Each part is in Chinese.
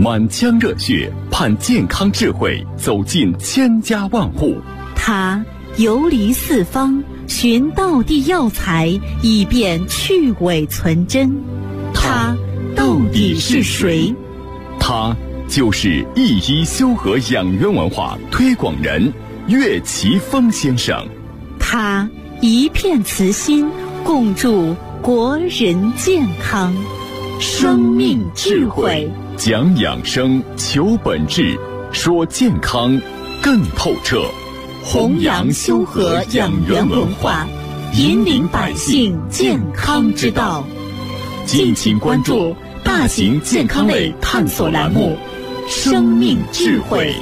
满腔热血盼健康智慧走进千家万户。 他游离四方，寻道地药材，以便去伪存真。他到底是谁？ 他就是一医修和养元文化推广人岳奇峰先生。 他一片慈心，共筑国人健康。生命智慧， 讲养生，求本质，说健康更透彻。 弘扬修和养元文化，引领百姓健康之道。敬请关注大型健康类探索栏目《生命智慧》。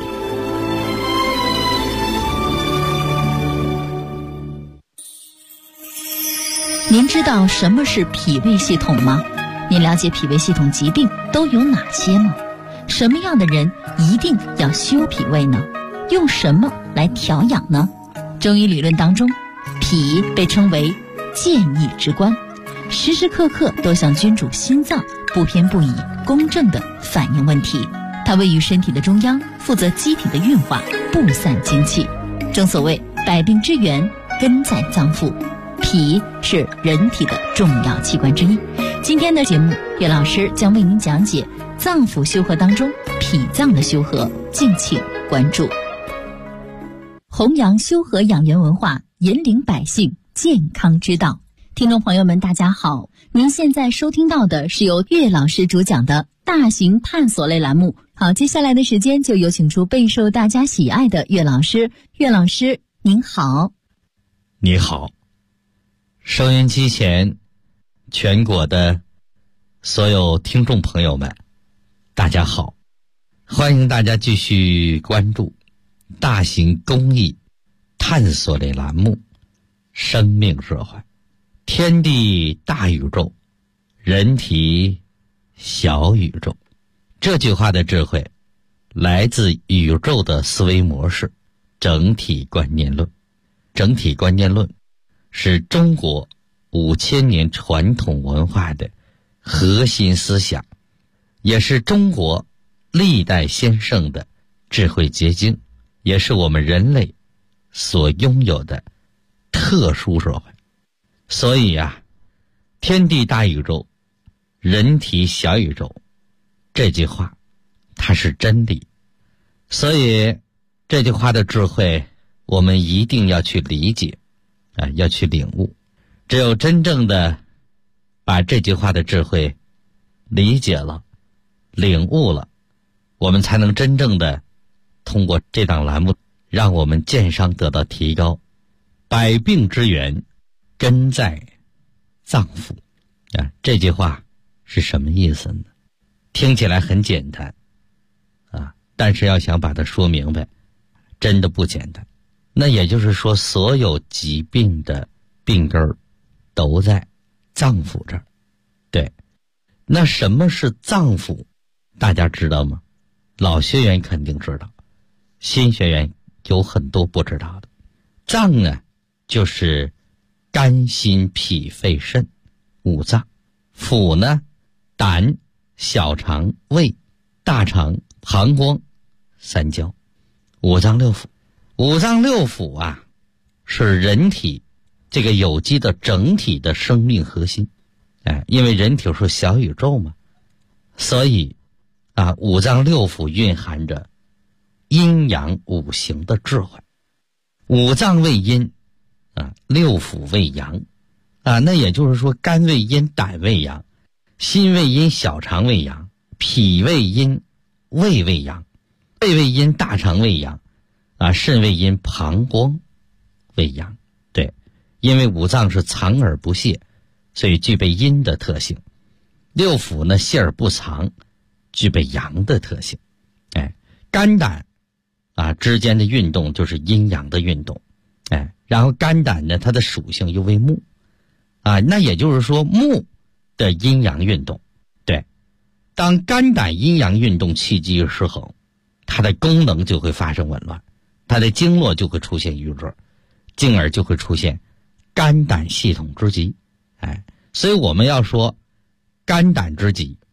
您知道什么是脾胃系统吗？您了解脾胃系统疾病都有哪些吗？什么样的人一定要修脾胃呢？用什么来调养呢？中医理论当中，脾被称为健益之官，时时刻刻都像君主心脏，不偏不倚，公正地反映问题。它位于身体的中央，负责机体的运化，布散精气。正所谓百病之源根在脏腑，脾是人体的重要器官之一。今天的节目，岳老师将为您讲解脏腑修和当中脾脏的修和，敬请关注。弘扬修和养元文化，引领百姓健康之道。听众朋友们大家好，您现在收听到的是由岳老师主讲的大型探索类栏目。好，接下来的时间就有请出备受大家喜爱的岳老师。岳老师您好。 你好，收音机前全国的所有听众朋友们大家好，欢迎大家继续关注大型公益探索类栏目《生命智慧》。天地大宇宙，人体小宇宙。这句话的智慧来自宇宙的思维模式整体观念论。整体观念论是中国5000年传统文化的核心思想，也是中国历代先圣的智慧结晶，也是我们人类所拥有的特殊社会。所以啊，天地大宇宙，人体小宇宙，这句话它是真理。所以这句话的智慧我们一定要去理解要去领悟。只有真正的把这句话的智慧理解了，领悟了，我们才能真正的通过这档栏目让我们健康得到提高。百病之源根在脏腑这句话是什么意思呢？听起来很简单但是要想把它说明白真的不简单。那也就是说，所有疾病的病根儿都在脏腑这儿。对，那什么是脏腑？大家知道吗？老学员肯定知道，新学员有很多不知道的。脏呢，就是肝、心、脾、肺、肾五脏。腑呢，胆、小肠、胃、大肠、膀胱、三焦，五脏六腑。五脏六腑是人体这个有机的整体的生命核心。因为人体是小宇宙嘛，所以五脏六腑蕴含着阴阳五行的智慧。五脏为阴六腑为阳那也就是说，肝为阴，胆为阳，心为阴，小肠为阳，脾为阴，胃为阳，肺为阴，大肠为阳肾为阴，膀胱为阳。对，因为五脏是藏而不泄，所以具备阴的特性。六腑呢，泄而不藏，具备阳的特性。肝胆之间的运动就是阴阳的运动。然后肝胆呢，它的属性又为木那也就是说木的阴阳运动。对，当肝胆阴阳运动气机失衡，它的功能就会发生紊乱，它的经络就会出现瘀滞，进而就会出现肝胆系统之疾。所以我们要说肝胆之疾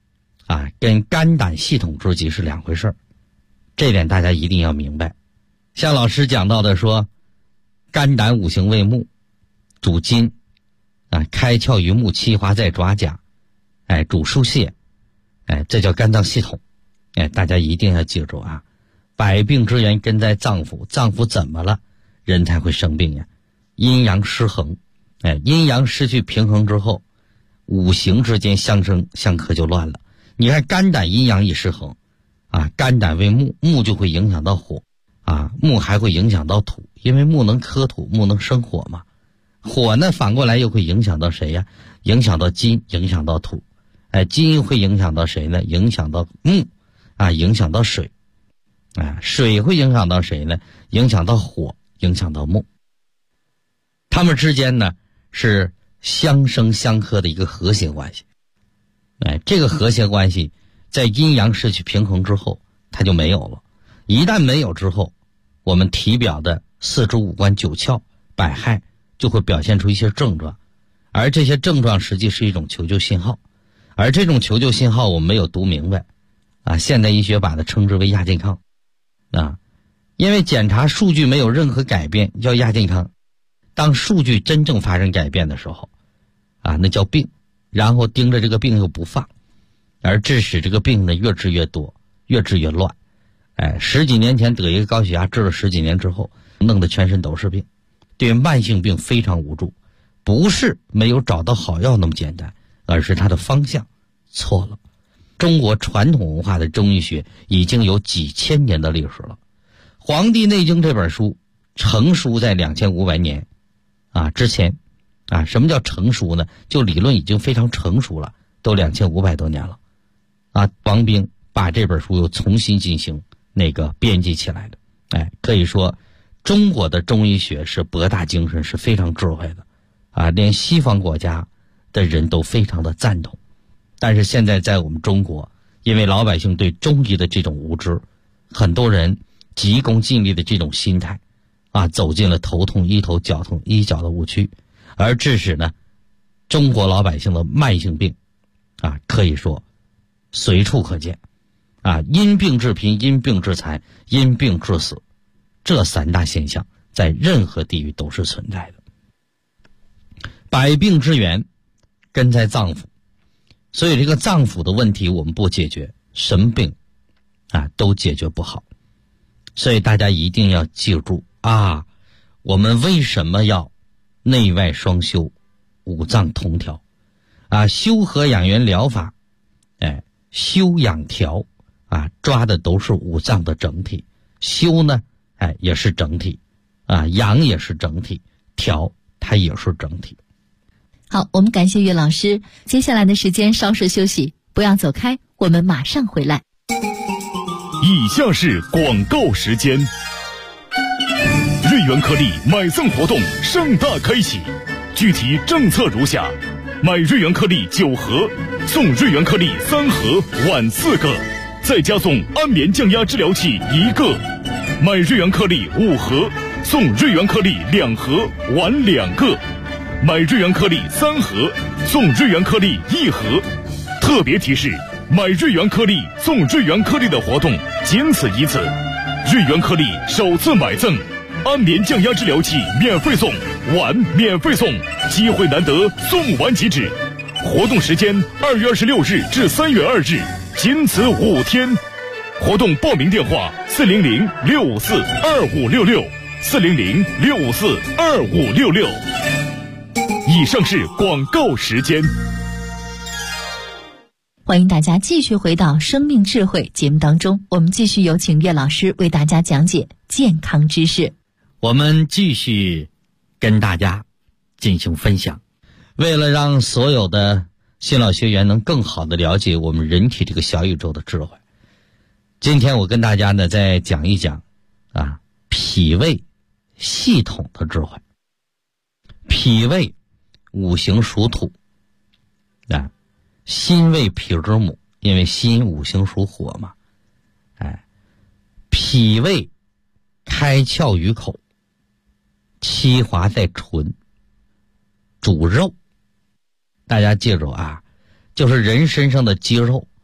跟肝胆系统之疾是两回事儿，这点大家一定要明白。像老师讲到的说，肝胆五行为木，主筋，开窍于目，气华在爪甲，主疏泄，这叫肝脏系统。大家一定要记住啊，百病之源根在脏腑，脏腑怎么了，人才会生病呀？阴阳失衡，阴阳失去平衡之后，五行之间相生相克就乱了。你看肝胆阴阳一失衡，肝胆为木，木就会影响到火，木还会影响到土，因为木能克土，木能生火嘛。火呢反过来又会影响到谁呀？影响到金，影响到土，金会影响到谁呢？影响到木，影响到水，水会影响到谁呢？影响到火，影响到木。它们之间呢是相生相克的一个和谐关系。这个和谐关系在阴阳失去平衡之后它就没有了。一旦没有之后，我们体表的四肢五官九窍百骸就会表现出一些症状，而这些症状实际是一种求救信号，而这种求救信号我们没有读明白，现代医学把它称之为亚健康，因为检查数据没有任何改变叫亚健康，当数据真正发生改变的时候，那叫病，然后盯着这个病又不放，而致使这个病呢越治越多，越治越乱。十几年前得一个高血压，治了十几年之后，弄得全身都是病，对慢性病非常无助。不是没有找到好药那么简单，而是它的方向错了。中国传统文化的中医学已经有几千年的历史了。《黄帝内经》这本书成书在2500年之前。什么叫成熟呢？就理论已经非常成熟了，都2500多年了。王冰把这本书又重新进行编辑起来的。可以说中国的中医学是博大精深，是非常智慧的。连西方国家的人都非常的赞同。但是现在在我们中国，因为老百姓对中医的这种无知，很多人急功近利的这种心态，走进了头痛医头脚痛医脚的误区，而致使呢中国老百姓的慢性病可以说随处可见。因病致贫，因病致残，因病致死，这三大现象在任何地域都是存在的。百病之源根在脏腑，所以这个脏腑的问题我们不解决，什么病都解决不好。所以大家一定要记住我们为什么要内外双修，五脏同调修和养元疗法，修养调抓的都是五脏的整体。修呢也是整体，养也是整体，调它也是整体。 好，我们感谢岳老师，接下来的时间稍事休息，不要走开，我们马上回来。 以下是广告时间。瑞元颗粒买赠活动盛大开启，具体政策如下：买瑞元颗粒9盒，送瑞元颗粒3盒，碗4个，再加送安眠降压治疗器1个；买瑞元颗粒5盒，送瑞元颗粒2盒，碗2个；买瑞元颗粒3盒，送瑞元颗粒1盒。特别提示：买瑞元颗粒送瑞元颗粒的活动仅此一次，瑞元颗粒首次买赠安眠降压治疗器免费送，碗免费送，机会难得，送完即止。活动时间2月26日至3月2日，仅此5天。活动报名电话400-654-2566 400-654-2566。以上是广告时间。 欢迎大家继续回到生命智慧节目当中，我们继续有请岳老师为大家讲解健康知识。 我们继续跟大家进行分享。为了让所有的新老学员能更好的了解我们人体这个小宇宙的智慧，今天我跟大家呢再讲一讲脾胃系统的智慧。脾胃五行属土，心为脾之母，因为心五行属火嘛。脾胃开窍于口，气华在唇，主肉。大家记住就是人身上的肌肉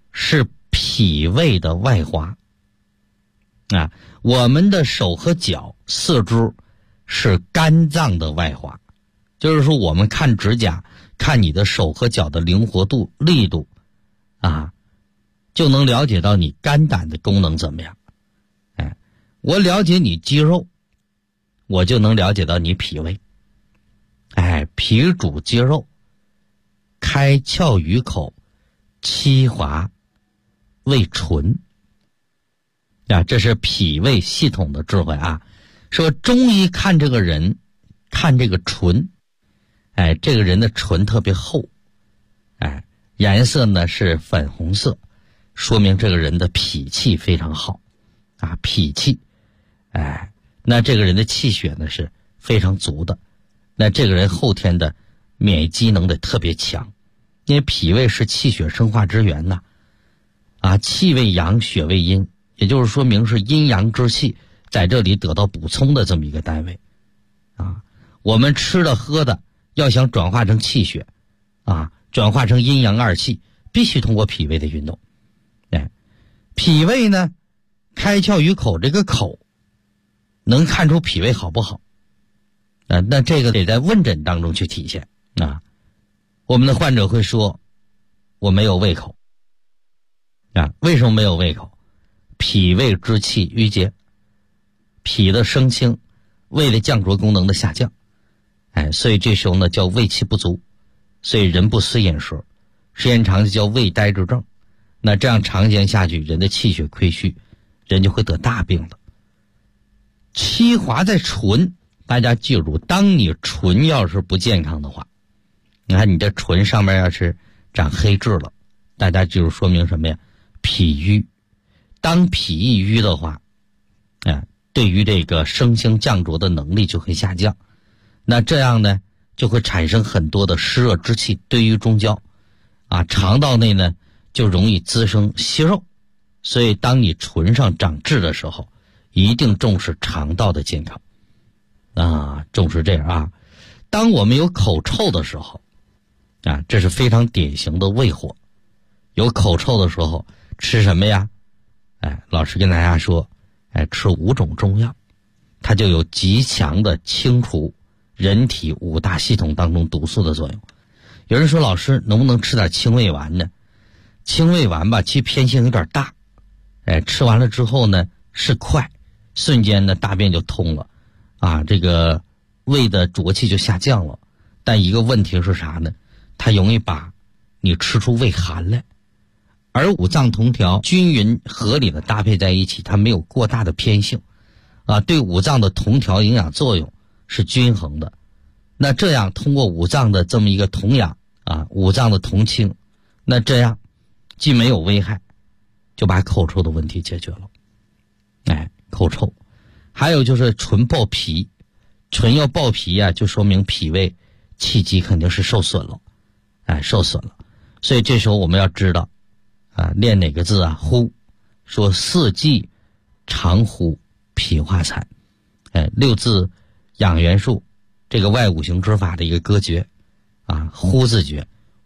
是脾胃的外华啊，我们的手和脚、四肢是肝脏的外华。就是说我们看指甲，看你的手和脚的灵活度、力度啊，就能了解到你肝胆的功能怎么样。哎，我了解你肌肉，我就能了解到你脾胃。哎，脾主肌肉，开窍于口，七华为唇啊，这是脾胃系统的智慧啊。说中医看这个人，看这个唇，哎，这个人的唇特别厚，哎，颜色呢是粉红色，说明这个人的脾气非常好啊，脾气，哎，那这个人的气血呢是非常足的，那这个人后天的免疫机能得特别强，因为脾胃是气血生化之源呐，啊，气为阳，血为阴，也就是说明是阴阳之气在这里得到补充的这么一个单位啊。我们吃的喝的要想转化成气血啊，转化成阴阳二气，必须通过脾胃的运动。哎，脾胃呢开窍于口，这个口能看出脾胃好不好啊？那这个得在问诊当中去体现啊。我们的患者会说我没有胃口啊，为什么没有胃口？脾胃之气郁结，脾的升清，胃的降浊功能的下降，哎，所以这时候呢叫胃气不足，所以人不思饮食，时间长就叫胃呆滞症。那这样长时间下去，人的气血亏虚，人就会得大病了。七华在唇，大家记住，当你唇要是不健康的话，你看你的唇上面要是长黑痣了，大家记住说明什么呀？脾瘀。当脾一瘀的话，哎，对于这个升清降浊的能力就会下降，那这样呢就会产生很多的湿热之气堆于中焦啊，肠道内呢就容易滋生息肉。所以当你唇上长痣的时候，一定重视肠道的健康啊，重视这样啊。当我们有口臭的时候啊，这是非常典型的胃火。有口臭的时候吃什么呀？哎，老师跟大家说，哎，吃5种中药，它就有极强的清除人体5大系统当中毒素的作用。有人说，老师能不能吃点清胃丸呢？清胃丸吧，其实偏性有点大，哎，吃完了之后呢是快，瞬间呢大便就通了啊，这个胃的浊气就下降了。但一个问题是啥呢？它容易把你吃出胃寒来。而五脏同调均匀合理的搭配在一起，它没有过大的偏性啊，对五脏的同调营养作用是均衡的。那这样通过五脏的这么一个同养啊，五脏的同清，那这样既没有危害，就把口臭的问题解决了。哎，口臭还有就是唇爆皮，唇要爆皮啊，就说明脾胃气机肯定是受损了，哎，受损了。所以这时候我们要知道啊，练哪个字啊？呼，说四季常呼，脾化残。哎，6字养元术，这个外五行之法的一个歌诀啊，呼字诀，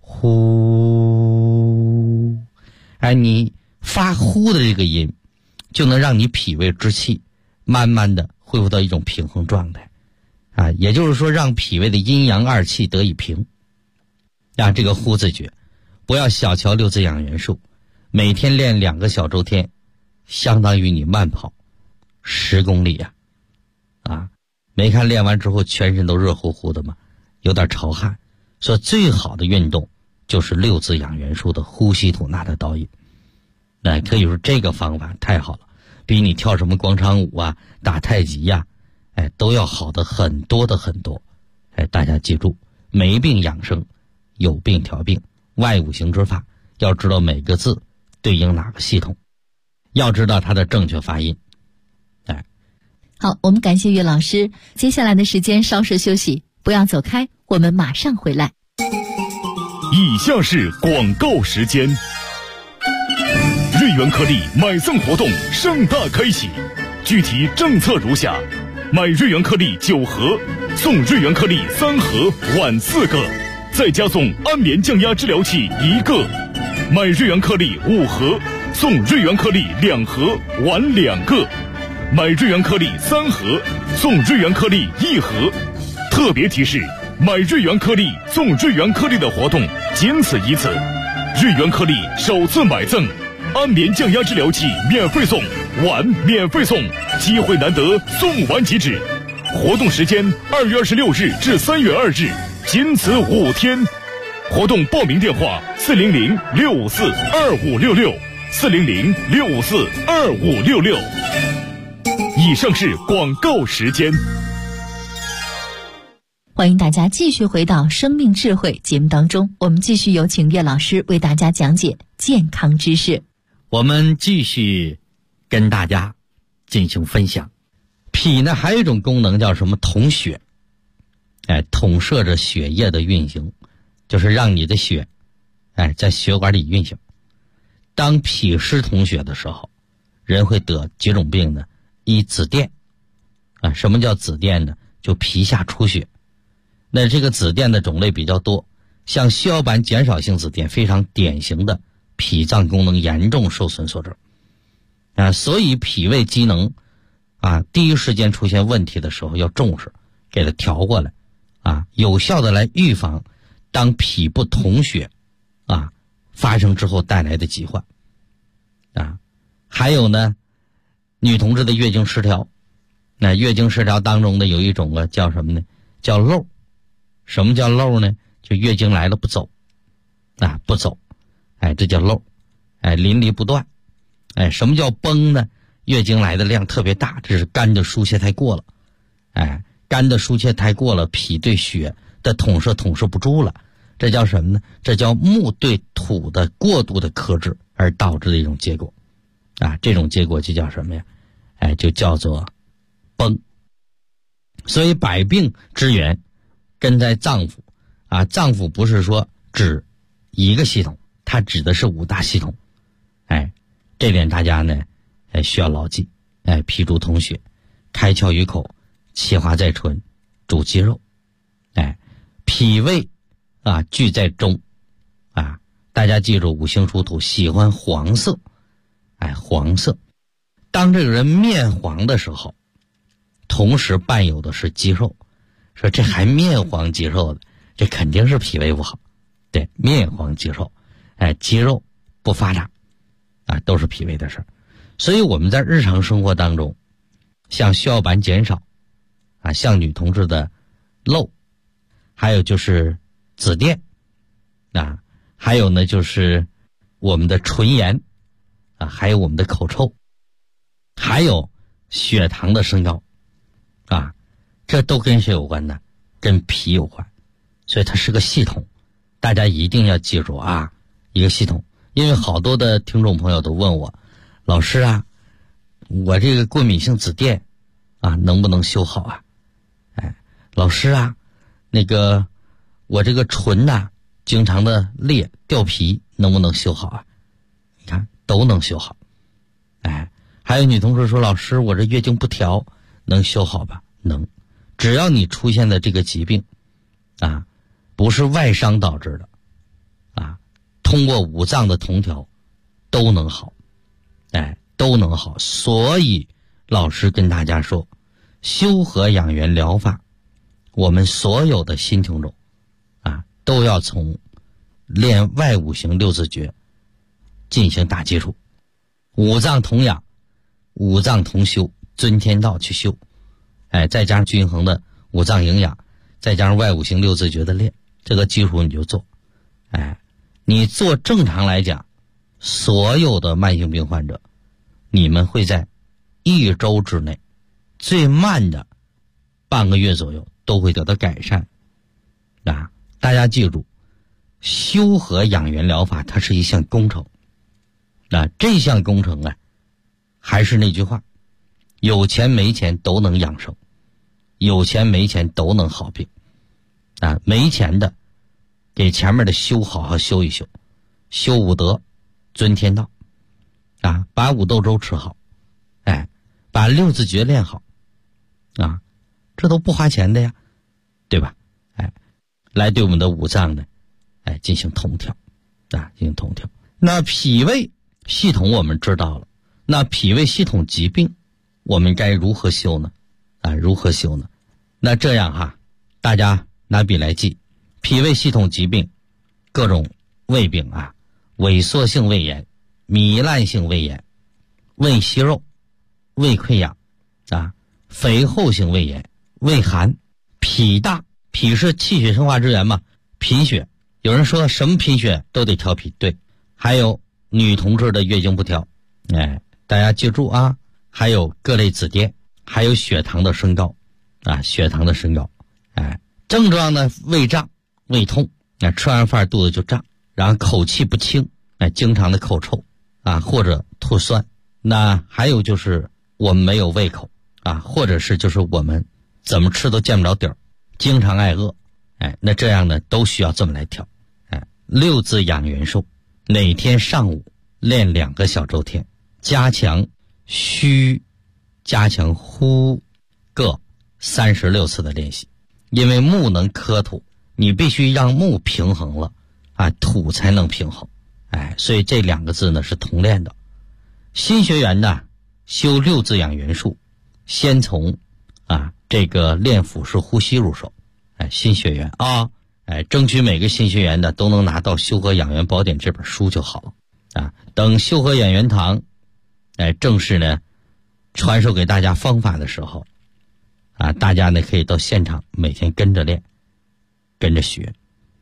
呼。哎，你发呼的这个音，就能让你脾胃之气慢慢的恢复到一种平衡状态啊，也就是说让脾胃的阴阳二气得以平啊。这个呼字诀，不要小瞧6字养元术。每天练2个小周天，相当于你慢跑10公里呀！啊，没看练完之后全身都热乎乎的吗？有点潮汗。说最好的运动就是6字养元术的呼吸吐纳的导引。那可以说这个方法太好了，比你跳什么广场舞啊、打太极呀，哎，都要好的很多的很多。哎，大家记住，没病养生，有病调病，外五行之法，要知道每个字对应哪个系统，要知道它的正确发音。哎， 好，我们感谢岳老师。接下来的时间稍事休息，不要走开，我们马上回来。 以下是广告时间。瑞元颗粒买赠活动盛大开启，具体政策如下：买瑞元颗粒9盒，送瑞元颗粒3盒，晚4个，再加送安眠降压治疗器1个。 买瑞元颗粒5盒送瑞元颗粒2盒，碗2个；买瑞元颗粒3盒送瑞元颗粒1盒。特别提示：买瑞元颗粒送瑞元颗粒的活动仅此一次，瑞元颗粒首次买赠安眠降压治疗器免费送，碗免费送，机会难得，送完即止。活动时间2月26日至3月2日，仅此5天。活动报名电话400-654-2566，400-654-2566。以上是广告时间。 欢迎大家继续回到生命智慧节目当中，我们继续有请岳老师为大家讲解健康知识。 我们继续跟大家进行分享。脾呢还有一种功能叫什么？统血，统摄着血液的运行，就是让你的血在血管里运行。当脾失统血的时候，人会得几种病呢？一紫癜什么叫紫癜呢？就皮下出血。那这个紫癜的种类比较多，像血小板减少性紫癜非常典型的脾脏功能严重受损所致所以脾胃机能第一时间出现问题的时候要重视，给它调过来有效的来预防当脾不统血发生之后带来的疾患还有呢，女同志的月经失调，那月经失调当中的有一种叫什么呢？叫漏。什么叫漏呢？就月经来了不走不走这叫漏淋漓不断什么叫崩呢？月经来的量特别大，这是肝的疏泄太过了肝的疏泄太过了，脾对血的统摄不住了，这叫什么呢？这叫木对土的过度的克制而导致的一种结果这种结果就叫什么呀？就叫做崩。所以百病之源根在脏腑脏腑不是说指一个系统，它指的是5大系统这点大家呢需要牢记脾主统血，开窍于口，气化在唇，主肌肉脾胃聚在中大家记住五行属土，喜欢黄色黄色。当这个人面黄的时候，同时伴有的是肌肉，说这还面黄肌肉的，这肯定是脾胃不好。对，面黄肌肉肌肉不发达都是脾胃的事儿。所以我们在日常生活当中，像血小板减少像女同志的漏，还有就是紫癜还有呢就是我们的唇炎还有我们的口臭，还有血糖的升高这都跟谁有关呢？跟脾有关。所以它是个系统，大家一定要记住一个系统。因为好多的听众朋友都问我，老师我这个过敏性紫癜能不能修好老师那个我这个唇经常的裂掉皮，能不能修好你看都能修好还有女同事说，老师我这月经不调能修好吧？能。只要你出现的这个疾病不是外伤导致的通过五脏的同调都能好都能好。所以老师跟大家说，修和养元疗法，我们所有的新听众都要从练外五行六字诀进行打基础，五脏同养，五脏同修，遵天道去修再加上均衡的五脏营养，再加上外五行六字诀的练，这个基础你就做你做正常来讲，所有的慢性病患者，你们会在1周之内，最慢的半个月左右都会得到改善大家记住，修和养元疗法它是一项工程这项工程还是那句话，有钱没钱都能养生，有钱没钱都能好病没钱的给前面的修好好修一修，修五德，遵天道把五豆粥吃好把六字诀练好这都不花钱的呀，对吧来对我们的五脏呢进行同调进行同调。 那脾胃系统我们知道了，那脾胃系统疾病我们该如何修呢？如何修呢？那这样哈，大家拿笔来记，脾胃系统疾病各种胃病啊，萎缩性胃炎、糜烂性胃炎、胃息肉、胃溃疡肥厚性胃炎、胃寒、脾大，脾是气血生化之源嘛，贫血，有人说什么贫血都得调脾，对，还有女同志的月经不调，大家记住啊，还有各类紫癜，还有血糖的升高血糖的升高，症状呢，胃胀、胃痛，吃完饭肚子就胀，然后口气不清，经常的口臭或者吐酸，那还有就是我们没有胃口或者是就是我们怎么吃都见不着底儿，经常挨饿，那这样呢都需要这么来调。六字养元寿，每天上午练2个小周天，加强虚，加强呼，各36次的练习。因为木能克土，你必须让木平衡了土才能平衡，所以这2个字呢是同练的。新学员呢修六字养元术，先从这个练腹式呼吸入手。新学员争取每个新学员呢都能拿到《修和养元宝典》这本书就好了等修和养元堂正式呢传授给大家方法的时候大家呢可以到现场每天跟着练，跟着学。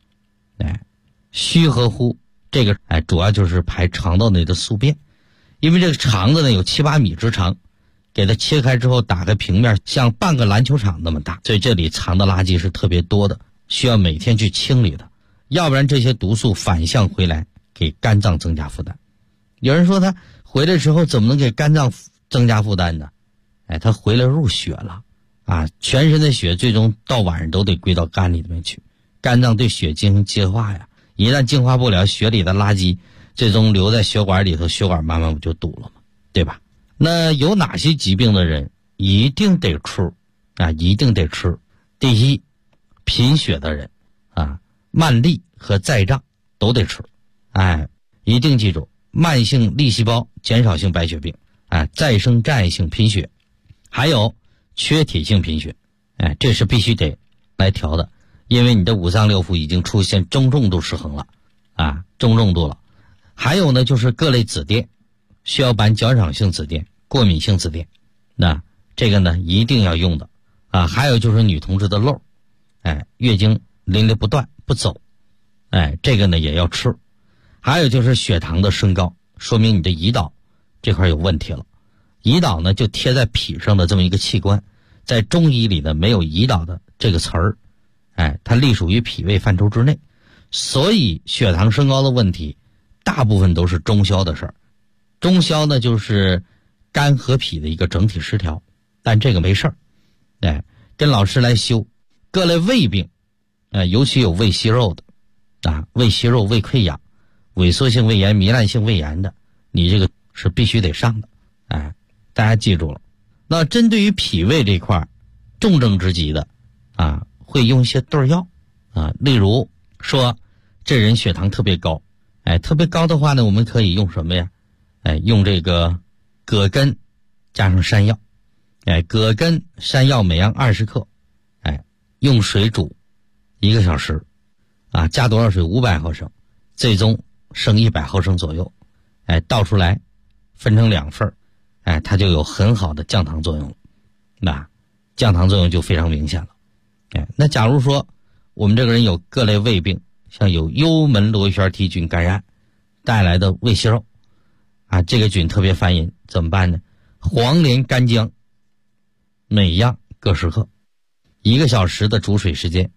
虚和呼这个主要就是排肠道内的宿便，因为这个肠子呢有7-8米之长，给它切开之后打开平面像半个篮球场那么大，所以这里藏的垃圾是特别多的，需要每天去清理的，要不然这些毒素反向回来给肝脏增加负担。有人说他回来之后怎么能给肝脏增加负担呢？他回来入血了全身的血最终到晚上都得归到肝里面去，肝脏对血进行净化呀，一旦净化不了，血里的垃圾最终留在血管里头，血管慢慢不就堵了吗？对吧？那有哪些疾病的人一定得吃一定得吃？第一，贫血的人慢粒和再胀都得吃，一定记住，慢性粒细胞减少性白血病再生障碍性贫血，还有缺铁性贫血，这是必须得来调的，因为你的五脏六腑已经出现中重度失衡了中重度了。还有呢就是各类紫癜，血小板较少性紫癜、过敏性紫癜，那这个呢一定要用的还有就是女同志的漏月经淋漓不断不走，这个呢也要吃。还有就是血糖的升高，说明你的胰岛这块有问题了。胰岛呢就贴在脾上的这么一个器官，在中医里呢没有胰岛的这个词儿，它隶属于脾胃范畴之内，所以血糖升高的问题大部分都是中消的事儿。中消呢就是肝和脾的一个整体失调，但这个没事儿，跟老师来修各类胃病，尤其有胃息肉的胃息肉、胃溃疡、萎缩性胃炎、糜烂性胃炎的，你这个是必须得上的，大家记住了。那针对于脾胃这块重症之疾的会用一些对药例如说这人血糖特别高，特别高的话呢，我们可以用什么呀？用这个葛根加上山药，葛根山药每样20克，用水煮1个小时，加多少水？500毫升，最终剩100毫升左右，倒出来分成2份，它就有很好的降糖作用了，那降糖作用就非常明显了。那假如说我们这个人有各类胃病，像有幽门螺旋体菌感染带来的胃息肉这个菌特别烦人，怎么办呢？黄连、干姜每样各10克，1个小时的煮水时间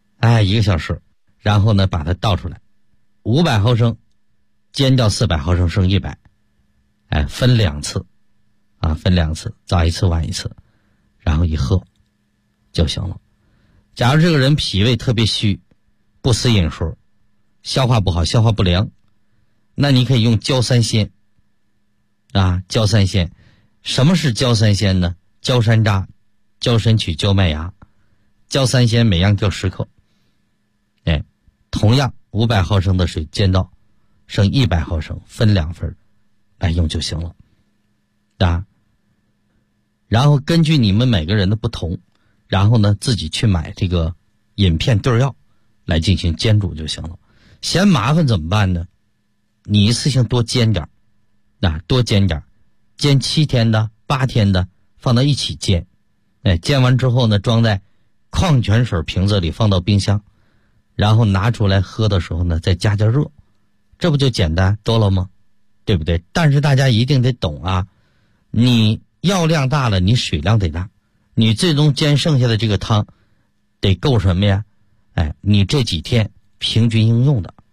，1个小时，然后呢把它倒出来，500毫升煎掉400毫升，剩100，分2次分2次，早一次晚一次，然后一喝就行了。假如这个人脾胃特别虚，不思饮食，消化不好，消化不良，那你可以用焦三仙焦三仙。什么是焦三仙呢？焦山楂、焦参曲、焦麦芽，焦三仙每样各10克，同样500毫升的水煎到剩100毫升，分2份来用就行了啊。然后根据你们每个人的不同，然后呢自己去买这个饮片对药来进行煎煮就行了。嫌麻烦怎么办呢？你一次性多煎点多煎点，煎7天的、8天的放到一起煎。煎完之后呢，装在矿泉水瓶子里放到冰箱，然后拿出来喝的时候呢再加热，这不就简单多了吗？对不对？但是大家一定得懂啊，你药量大了，你水量得大，你最终煎剩下的这个汤得够什么呀？你这几天平均应用的。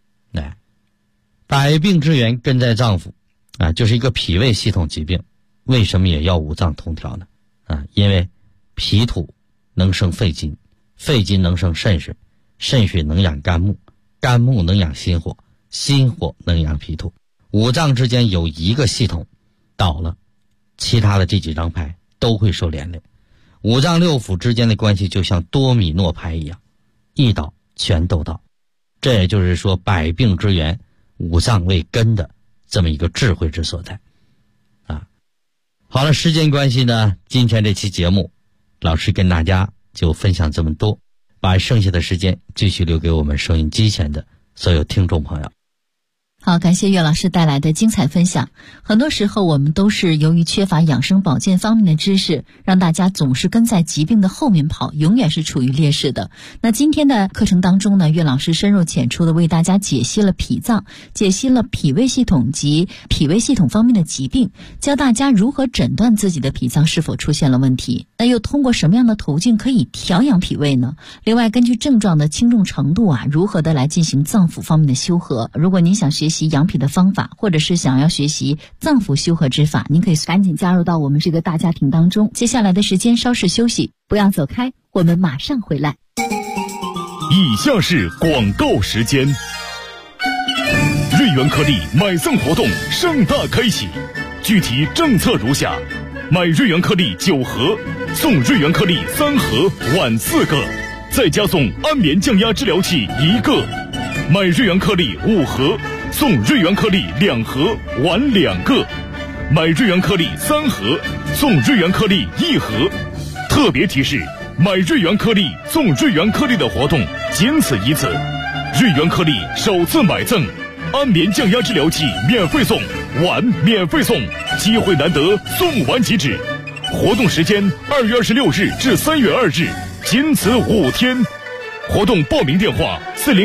百病之源根在脏腑啊，就是一个脾胃系统疾病。为什么也要五脏通调呢？因为脾土能生肺金，肺金能生肾水，肾水能养肝木，肝木能养心火，心火能养脾土。五脏之间有一个系统倒了，其他的这几张牌都会受连累。五脏六腑之间的关系就像多米诺牌一样，一倒全都倒。这也就是说百病之源，五脏为根的这么一个智慧之所在啊。好了，时间关系呢，今天这期节目老师跟大家就分享这么多，把剩下的时间继续留给我们收音机前的所有听众朋友。 好，感谢岳老师带来的精彩分享。很多时候我们都是由于缺乏养生保健方面的知识，让大家总是跟在疾病的后面跑，永远是处于劣势的。那今天的课程当中呢，岳老师深入浅出的为大家解析了脾脏，解析了脾胃系统及脾胃系统方面的疾病，教大家如何诊断自己的脾脏是否出现了问题。那又通过什么样的途径可以调养脾胃呢？另外根据症状的轻重程度如何的来进行脏腑方面的修和。如果您想学习养脾的方法，或者是想要学习脏腑修和之法，您可以赶紧加入到我们这个大家庭当中。接下来的时间稍事休息，不要走开，我们马上回来。 以下是广告时间。瑞元颗粒买赠活动盛大开启，具体政策如下：买瑞元颗粒9盒，送瑞元颗粒3盒，碗4个，再加送安眠降压治疗器1个；买瑞元颗粒5盒，送瑞元颗粒2盒，碗2个；买瑞元颗粒3盒，送瑞元颗粒1盒。特别提示：买瑞元颗粒送瑞元颗粒的活动仅此一次，瑞元颗粒首次买赠，安眠降压治疗器免费送，碗免费送，机会难得，送完即止。活动时间2月26日至3月2日，仅此5天。活动报名电话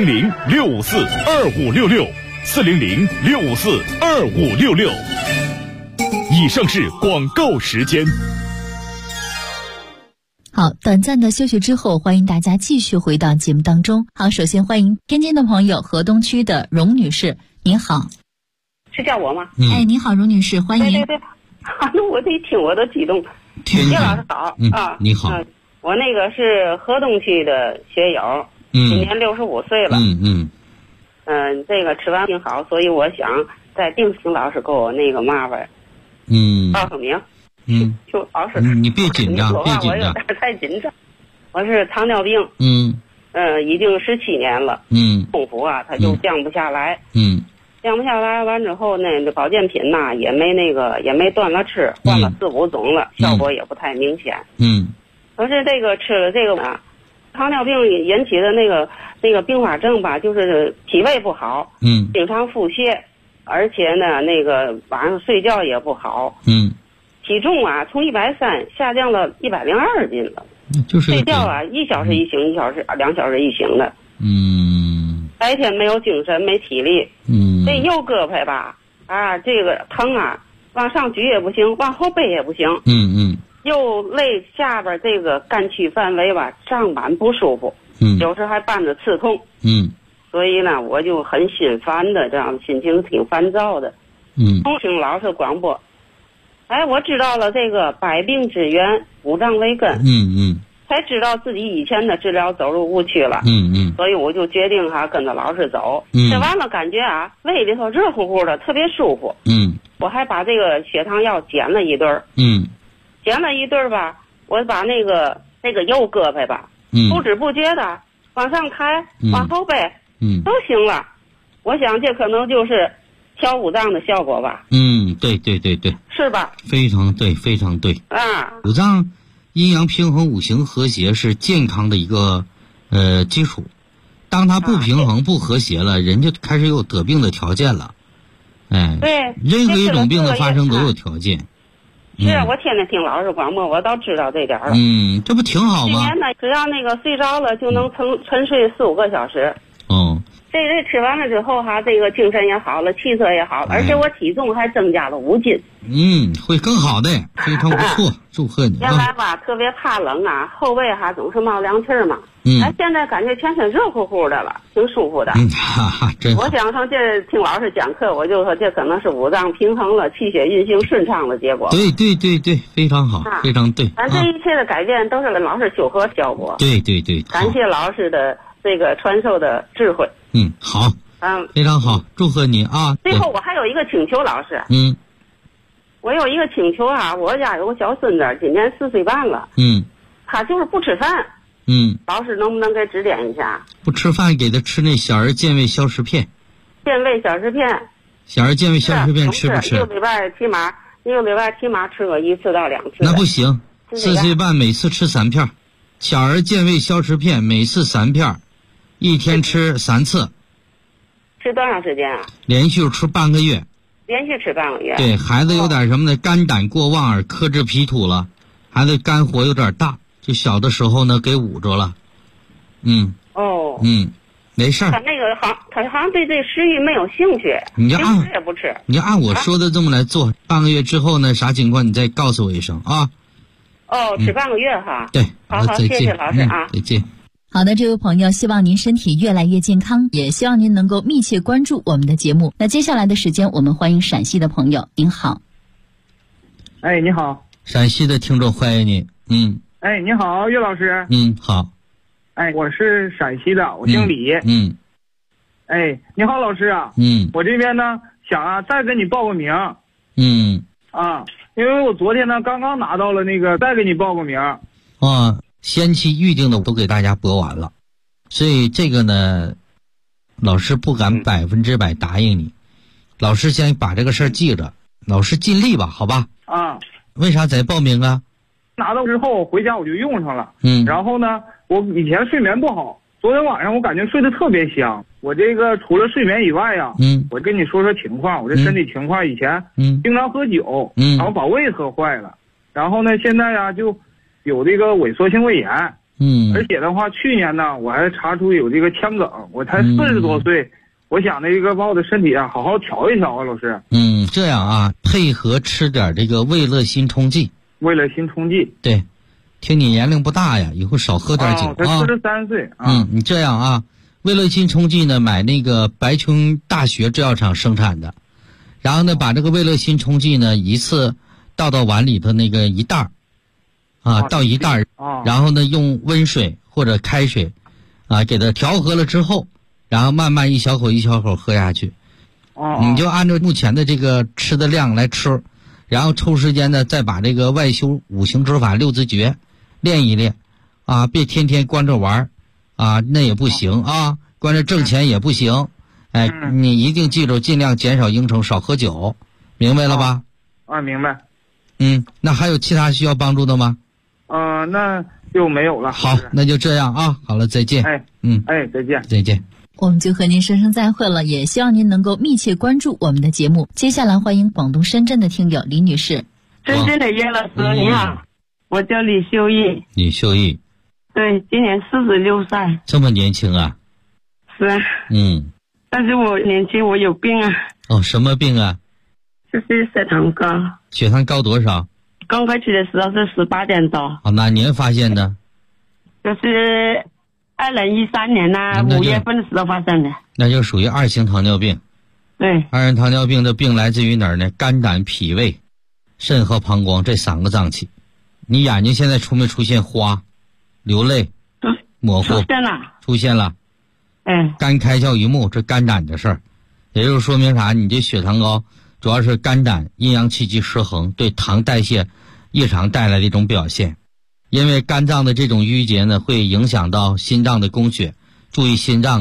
400-654-2566，400-654-2566。以上是广告时间。 好，短暂的休息之后，欢迎大家继续回到节目当中。好，首先欢迎天津的朋友河东区的荣女士，您好。 是叫我吗？ 您好，荣女士，欢迎。 对，那我这一听我都激动。叶老师好你好。 我那个是河东区的学友，今年65岁了。这个吃完挺好，所以我想再定请老师给我那个麻烦。报个名。就老师， 你别紧张，别紧张， 我有点太紧张。我是糖尿病，已经17年了，空腹它就降不下来，降不下来，完之后呢，这保健品呐也没断了吃，换了4、5种了，效果也不太明显。可是这个吃了这个糖尿病引起的那个并发症吧，就是脾胃不好，经常腹泻，而且呢那个晚上睡觉也不好，体重从130下降了102斤了，就是睡觉1小时一醒，1小时2小时一醒的，白天没有精神没体力，这右胳膊吧这个疼往上举也不行，往后背也不行，右肋下边这个肝区范围吧上板不舒服，有时还伴着刺痛，所以呢我就很心烦的，这样心情挺烦躁的，通听老师广播。我知道了这个百病之源，五脏为根，才知道自己以前的治疗走入误区了，所以我就决定跟着老师走，吃完了感觉胃里头热乎乎的，特别舒服，我还把这个血糖药减了一顿，减了一顿吧，我把那个右胳膊吧，不知不觉的往上抬，往后背，都行了， 我想这可能就是调五脏的效果吧。 对， 是吧？ 非常对，非常对。 啊， 五脏阴阳平衡，五行和谐是健康的一个基础。当它不平衡、不和谐了，人就开始有得病的条件了。 对， 任何一种病的发生都有条件。 是啊，我天天听老师广播，我倒知道这点了。 这不挺好吗？ 去年呢，只要那个睡着了，就能沉睡4-5个小时。这吃完了之后哈，这个精神也好了，气色也好了，而且我体重还增加了5斤。 会更好的，非常不错，祝贺你。 原来吧，特别怕冷啊，后背哈总是冒凉气儿嘛。现在感觉全身热乎乎的了，挺舒服的。 真好。 我想上这听老师讲课，我就说这可能是五脏平衡了，气血运行顺畅的结果。 对，非常好，非常对。 咱这一切的改变都是老师修和效果。 对。 感谢老师的这个传授的智慧。 好。非常好，祝贺你啊！ 最后我还有一个请求，老师。我有一个请求啊，我家有个小孙子，今年4岁半了。他就是不吃饭。老师能不能给指点一下？ 不吃饭，给他吃那小儿健胃消食片。 健胃消食片。 小儿健胃消食片吃不吃？ 一个礼拜起码吃个1次到2次。 那不行，4岁半每次吃3片。小儿健胃消食片每次3片，1天吃3次。 吃多长时间啊？ 连续吃半个月。 连续吃半个月。 对，孩子有点什么呢？肝胆过旺而克制脾土了，孩子肝火有点大，就小的时候呢给捂着了。没事儿。 他好像对这食欲没有兴趣， 你就也不吃。 你就按我说的这么来做，半个月之后呢，啥情况你再告诉我一声啊。 吃半个月哈。 对， 好，谢谢老师啊。 再见。 好的，这位朋友，希望您身体越来越健康，也希望您能够密切关注我们的节目。那接下来的时间，我们欢迎陕西的朋友，您好。 你好。 陕西的听众欢迎你。 你好，岳老师。 好。 我是陕西的，我姓李。你好，老师啊。我这边呢想再给你报个名。因为我昨天呢刚刚拿到了那个，再给你报个名。 先期预定的我都给大家播完了，所以这个呢，老师不敢100%答应你。老师先把这个事儿记着，老师尽力吧，好吧？为啥在报名啊？ 拿到之后回家我就用上了。然后呢，我以前睡眠不好，昨天晚上我感觉睡得特别香。我这个除了睡眠以外呀，我跟你说说情况，我这身体情况以前经常喝酒，然后把胃喝坏了，然后呢现在呀就有这个萎缩性胃炎。而且的话，去年呢我还查出有这个腔梗，我才40多岁，我想那个把我的身体好好调一调啊，老师。 这样啊，配合吃点这个胃乐心冲剂。 胃乐心冲剂。 对，听你年龄不大呀，以后少喝点酒啊。 才43岁你这样啊，胃乐心冲剂呢，买那个白琼大学制药厂生产的，然后呢把这个胃乐心冲剂呢一次倒到碗里头那个1袋倒1袋，然后呢用温水或者开水给它调和了之后，然后慢慢一小口一小口喝下去。你就按照目前的这个吃的量来吃，然后抽时间呢再把这个外修五行之法6字诀练一练别天天关着玩那也不行关着挣钱也不行。你一定记住，尽量减少应酬，少喝酒，明白了吧？ 明白。 那还有其他需要帮助的吗？ 那就没有了。 好，那就这样好了，再见。 再见。 再见。 我们就和您说声再会了，也希望您能够密切关注我们的节目。接下来欢迎广东深圳的听友李女士。 深圳的岳老师你好，我叫李秀义。 李秀义。 对，今年46岁。 这么年轻啊？ 是啊。但是我年轻，我有病啊。 什么病啊？ 就是血糖高。 血糖高多少？ 刚开始的时候是18.多。 哪年发现的？ 就是2013年5月份的时候发生的。 那就属于2型糖尿病。 对。 2型糖尿病的病来自于哪儿呢？肝胆脾胃、肾和膀胱这3个脏器。你眼睛现在出没出现花、流泪、模糊？出现了。肝开窍于目，这肝胆的事儿，也就是说明啥？你这血糖高，主要是肝胆阴阳气机失衡，对糖代谢异常带来的一种表现。因为肝脏的这种淤结呢，会影响到心脏的供血。注意心脏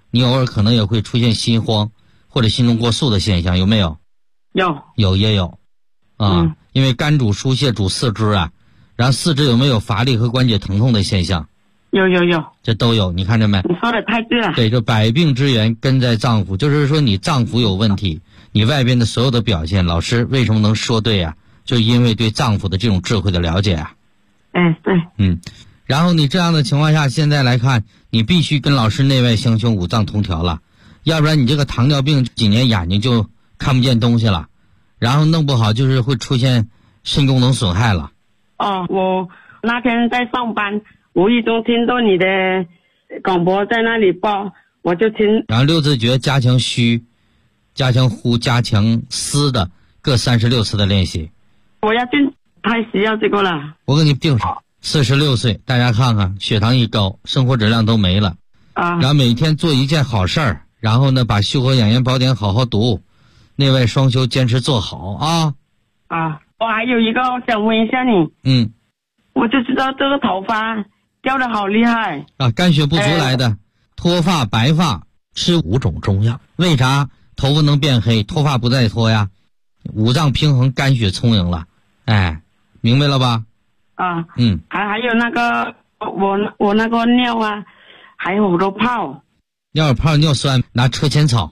你偶尔可能也会出现心慌或者心动过速的现象，有没有？也有啊，因为肝主疏泄主四肢啊，然后四肢有没有乏力和关节疼痛的现象？ 有， 这都有，你看着没？ 你说的太对了。 对，这百病之源根在脏腑，就是说你脏腑有问题，你外边的所有的表现，老师为什么能说对啊？就因为对脏腑的这种智慧的了解啊。 对。 然后你这样的情况下，现在来看，你必须跟老师内外相修，五脏同调了，要不然你这个糖尿病几年眼睛就看不见东西了，然后弄不好就是会出现肾功能损害了。 我那天在上班，无意中听到你的广播在那里报，我就听。 然后六字诀加强虚、加强呼、加强思的各36次的练习。 我要定，太需要这个了。 我给你定上。46岁，大家看看，血糖一高，生活质量都没了。然后每天做一件好事儿，然后呢，把《修和养颜宝典》好好读，内外双修坚持做好啊。 我还有一个想问一下你。我就知道这个头发掉得好厉害肝血不足来的，脱发白发，吃5种中药，为啥头发能变黑，脱发不再脱呀？五脏平衡，肝血充盈了。明白了吧？ 还有那个我那个尿啊，还有好多泡。 尿泡尿酸，拿车前草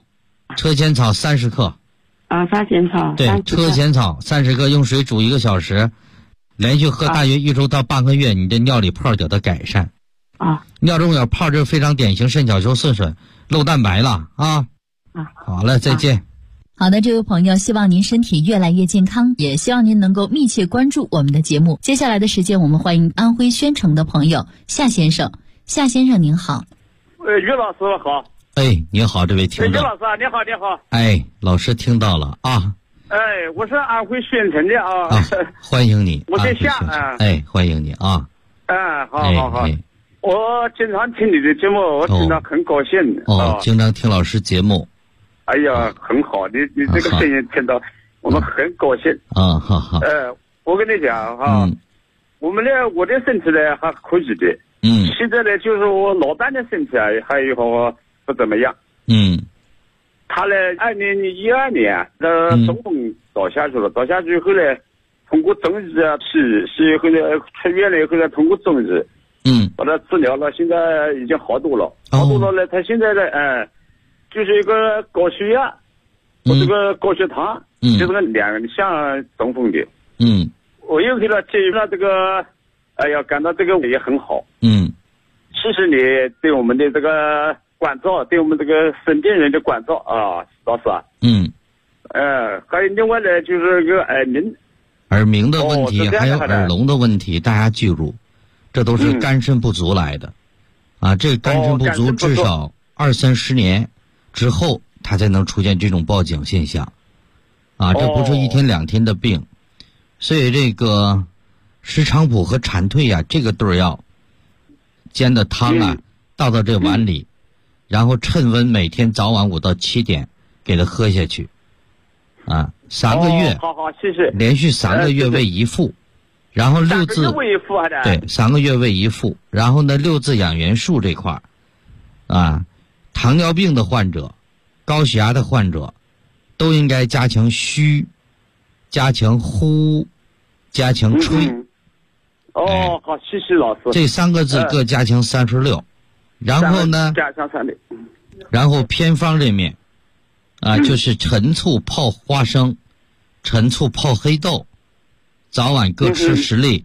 30克。 车前草。 对，车前草30克，用水煮1个小时，连续喝大约1周到半个月，你的尿里泡得到改善。尿中有泡，这是非常典型肾小球受损、漏蛋白了啊。好了，再见。 好的，这位朋友，希望您身体越来越健康，也希望您能够密切关注我们的节目。接下来的时间，我们欢迎安徽宣城的朋友夏先生。夏先生您好。 于老师好。 您好，这位听众。 于老师你好。 老师听到了啊。 我是安徽宣城的啊。 欢迎你。 我在下欢迎你啊。 好。我经常听你的节目，我经常很高兴。 经常听老师节目。 很好，你这个声音听到我们很高兴。 好。 我跟你讲我的身体呢还可以的。现在呢就是我老伴的身体还有不怎么样。他呢2012年中风倒下去了，倒下去以后呢，通过中医西以后呢出院了以后呢，通过中医把他治疗了，现在已经好多了。呢，他现在呢就是一个高血压，我这个高血糖，就是两项中风的。我又给他建议了这个，感到这个也很好。谢谢你对我们的这个关照，对我们这个身边人的关照啊，老师。还有另外呢，就是一个耳鸣的问题，还有耳聋的问题，大家记住，这都是肝肾不足来的。这个肝肾不足至少20-30年之后，它才能出现这种报警现象。这不是1天2天的病。所以这个石菖蒲和蝉蜕这个对药煎的汤倒到这碗里，然后趁温每天早晚5到7点给它喝下去。3个月。 好，谢谢。 连续3个月喂1副，然后6字喂1副对，3个月喂1副，然后呢6字养元术这块糖尿病的患者、高血压的患者都应该加强虚、加强呼、加强吹。 好，谢谢老师。 这3个字各加强36，然后呢， 加强36， 然后偏方这面就是陈醋泡花生，陈醋泡黑豆，早晚各吃10粒。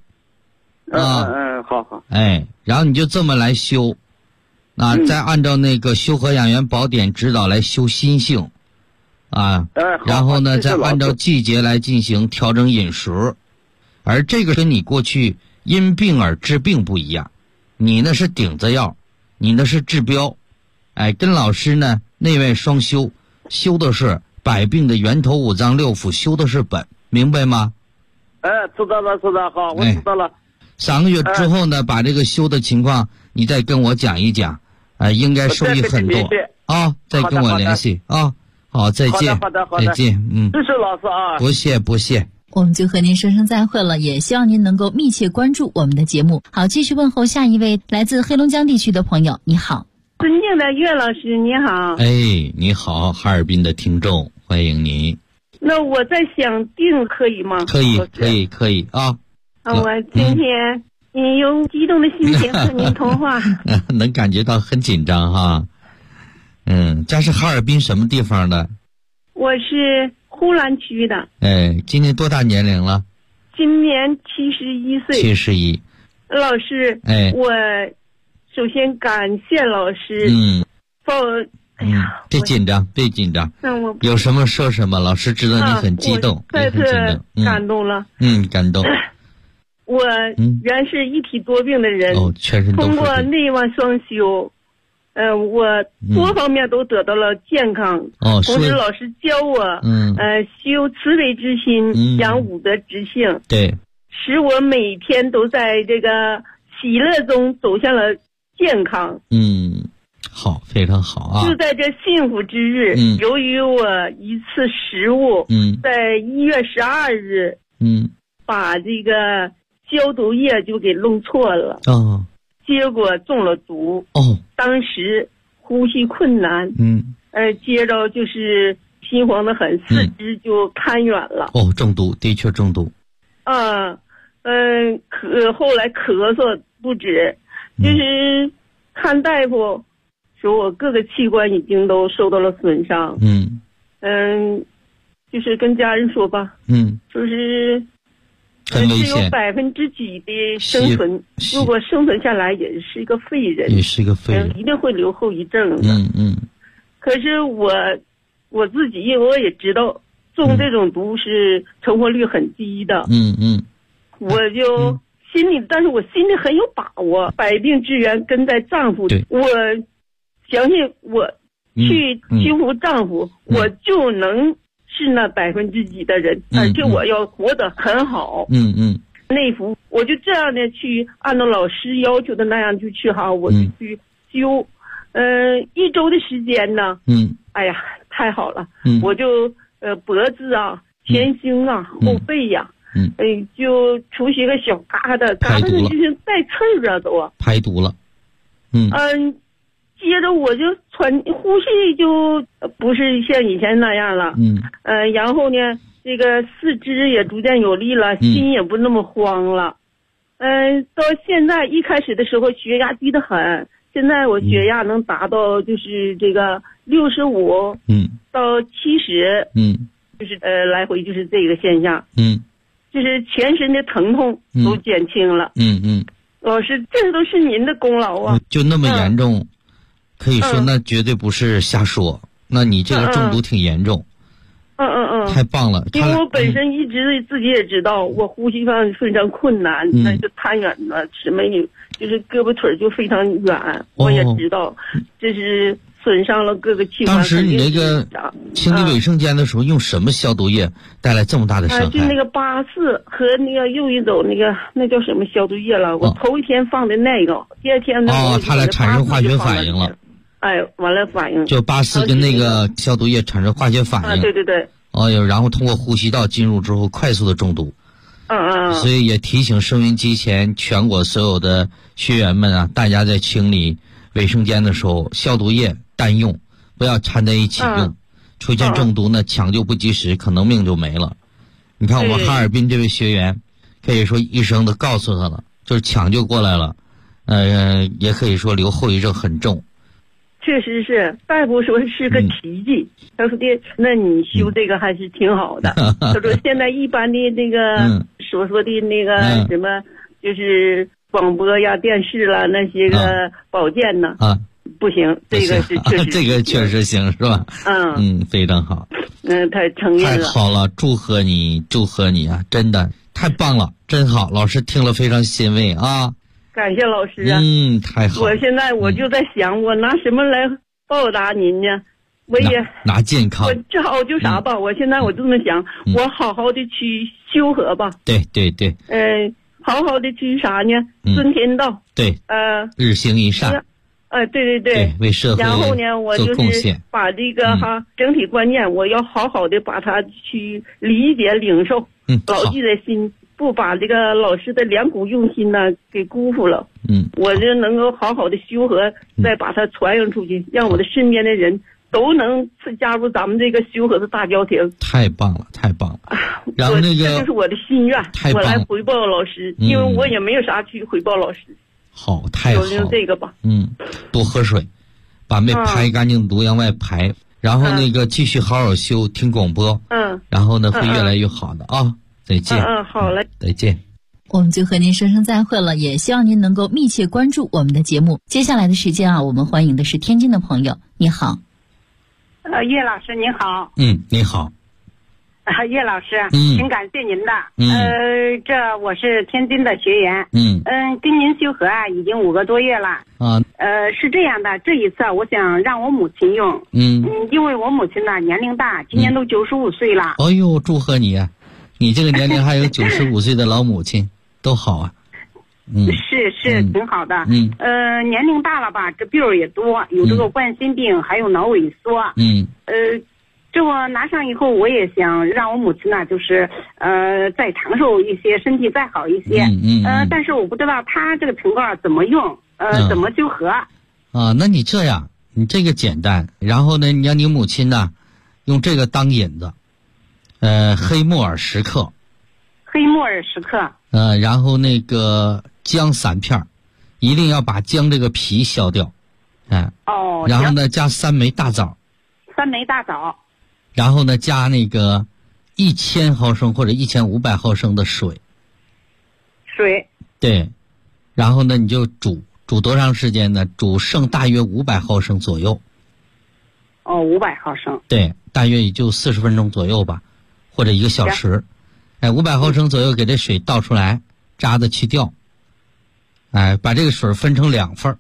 好。 然后你就这么来修。再按照那个《修和养颜宝典》指导来修心性，然后呢，再按照季节来进行调整饮食，而这个跟你过去因病而治病不一样，你呢是顶子药，你呢是治标，跟老师呢内外双修，修的是百病的源头5脏6腑，修的是本，明白吗？ 知道了，好，我知道了。 3个月之后呢，把这个修的情况你再跟我讲一讲，应该收益很多再跟我联系好，再见。 好的， 再见。 谢谢老师啊。 不谢。 我们就和您说声再会了，也希望您能够密切关注我们的节目。好，继续问候下一位来自黑龙江地区的朋友，你好。 尊敬的岳老师，你好。 哎，你好，哈尔滨的听众，欢迎您。 那我在想定可以吗？ 可以啊。 我今天用激动的心情和您通话。 能感觉到很紧张哈。家是哈尔滨什么地方的？ 我是呼兰区的。 哎，今年多大年龄了？ 今年71岁。 71。 老师，我首先感谢老师。哎呀， 别紧张。有什么说什么，老师知道你很激动， 再次感动了。 感动。 我原是一体多病的人， 全身都是通过内外双修，我多方面都得到了健康。同时老师教我，修慈悲之心，养武德之性， 对， 使我每天都在这个喜乐中走向了健康。 好，非常好啊！ 就在这幸福之日，由于我一次失误，在1月12日，把这个消毒液就给弄错了，结果中了毒。当时呼吸困难，接着就是心慌的很，四肢就瘫软了。 中毒，的确中毒。 后来咳嗽不止，就是看大夫说我各个器官已经都受到了损伤。就是跟家人说吧，就是只有几% 的生存，如果生存下来也是一个废人， 一定会留后遗症的。可是我自己我也知道中这种毒是成活率很低的。我就但是我心里很有把握，百病之源根在脏腑。我相信我去修复脏腑，我就能是那几% 的人，而且我要活得很好。内服，我就这样的去按照老师要求的那样就去我就去修，1周的时间呢。哎呀，太好了。我就脖子啊、前胸啊、后背呀，就出现个小疙瘩，就是带刺儿都排毒了。 接着我就呼吸就不是像以前那样了。然后呢，这个四肢也逐渐有力了，心也不那么慌了。到现在一开始的时候血压低得很，现在我血压能达到就是这个65到70，就是来回就是这个现象。就是全身的疼痛都减轻了。老师，这都是您的功劳啊！ 就那么严重，可以说那绝对不是瞎说。那你这个中毒挺严重。太棒了！ 因为我本身一直自己也知道，我呼吸上非常困难，那就瘫软了，什么就是胳膊腿就非常软。我也知道，这是损伤了各个器官。 当时你那个清理卫生间的时候，用什么消毒液带来这么大的伤害？ 就那个84和那个又一种那叫什么消毒液了？我头一天放的那个，第二天它来产生化学反应了。 完了反应。 就84跟那个消毒液产生化学反应。 对。 然后通过呼吸道进入之后快速的中毒。所以也提醒收音机前全国所有的学员们啊，大家在清理卫生间的时候，消毒液单用，不要掺在一起用。出现中毒呢，抢救不及时，可能命就没了。你看我们哈尔滨这位学员，可以说医生都告诉他了，就是抢救过来了，也可以说留后遗症很重。 确实是，大夫说是个奇迹。他说的，那你修这个还是挺好的。他说现在一般的那个所说的那个什么，就是广播呀、电视啦那些个保健呢，不行，这个是确实， 这个确实行是吧？非常好。 他承认了。 太好了，祝贺你啊！真的太棒了，真好，老师听了非常欣慰啊。 感谢老师啊！ 太好了。 我现在我就在想，我拿什么来报答您呢？我也拿健康。 我只好就啥吧。我现在我这么想，我好好的去修和吧。 对。 好好的去啥呢？尊天道。 对。日行一善。 对， 为社会然后呢，我就是把这个整体观念，我要好好的把它去理解领受，牢记在心。 不把这个老师的良苦用心呢给辜负了。我就能够好好的修和，再把它传扬出去，让我的身边的人都能加入咱们这个修和的大家庭。 太棒了，太棒了！然后那个这就是我的心愿，我来回报老师，因为我也没有啥去回报老师。 好，太好了。 就这个吧。 多喝水，把那排干净毒向外排，然后那个继续好好修，听广播。然后呢，会越来越好的啊！再见。 好嘞， 再见。 我们就和您说声再会了，也希望您能够密切关注我们的节目。接下来的时间啊，我们欢迎的是天津的朋友，你好。 叶老师您好。 你好。 叶老师，挺感谢您的。这我是天津的学员。跟您修和啊，已经5个多月了。是这样的，这一次我想让我母亲用。因为我母亲呢年龄大，今年都95岁了。 哎呦，祝贺你啊！你这个年龄还有95岁的老母亲，都好啊。 是挺好的。年龄大了吧，这病儿也多，有这个冠心病，还有脑萎缩。这我拿上以后，我也想让我母亲呢，就是再长寿一些，身体再好一些。但是我不知道她这个情况怎么用，怎么修和。 那你这样，你这个简单，然后呢，你让你母亲呢，用这个当引子，黑木耳10克。 黑木耳10克。 然后那个姜3片，一定要把姜这个皮削掉。然后呢，加3枚大枣。 3枚大枣。 然后呢，加那个1000毫升或者1500毫升的水。对，然后呢，你就煮多长时间呢？煮剩大约500毫升左右。 500毫升。 对，大约也就40分钟左右吧，或者1个小时。500毫升左右，给这水倒出来，渣子去掉。把这个水分成2份。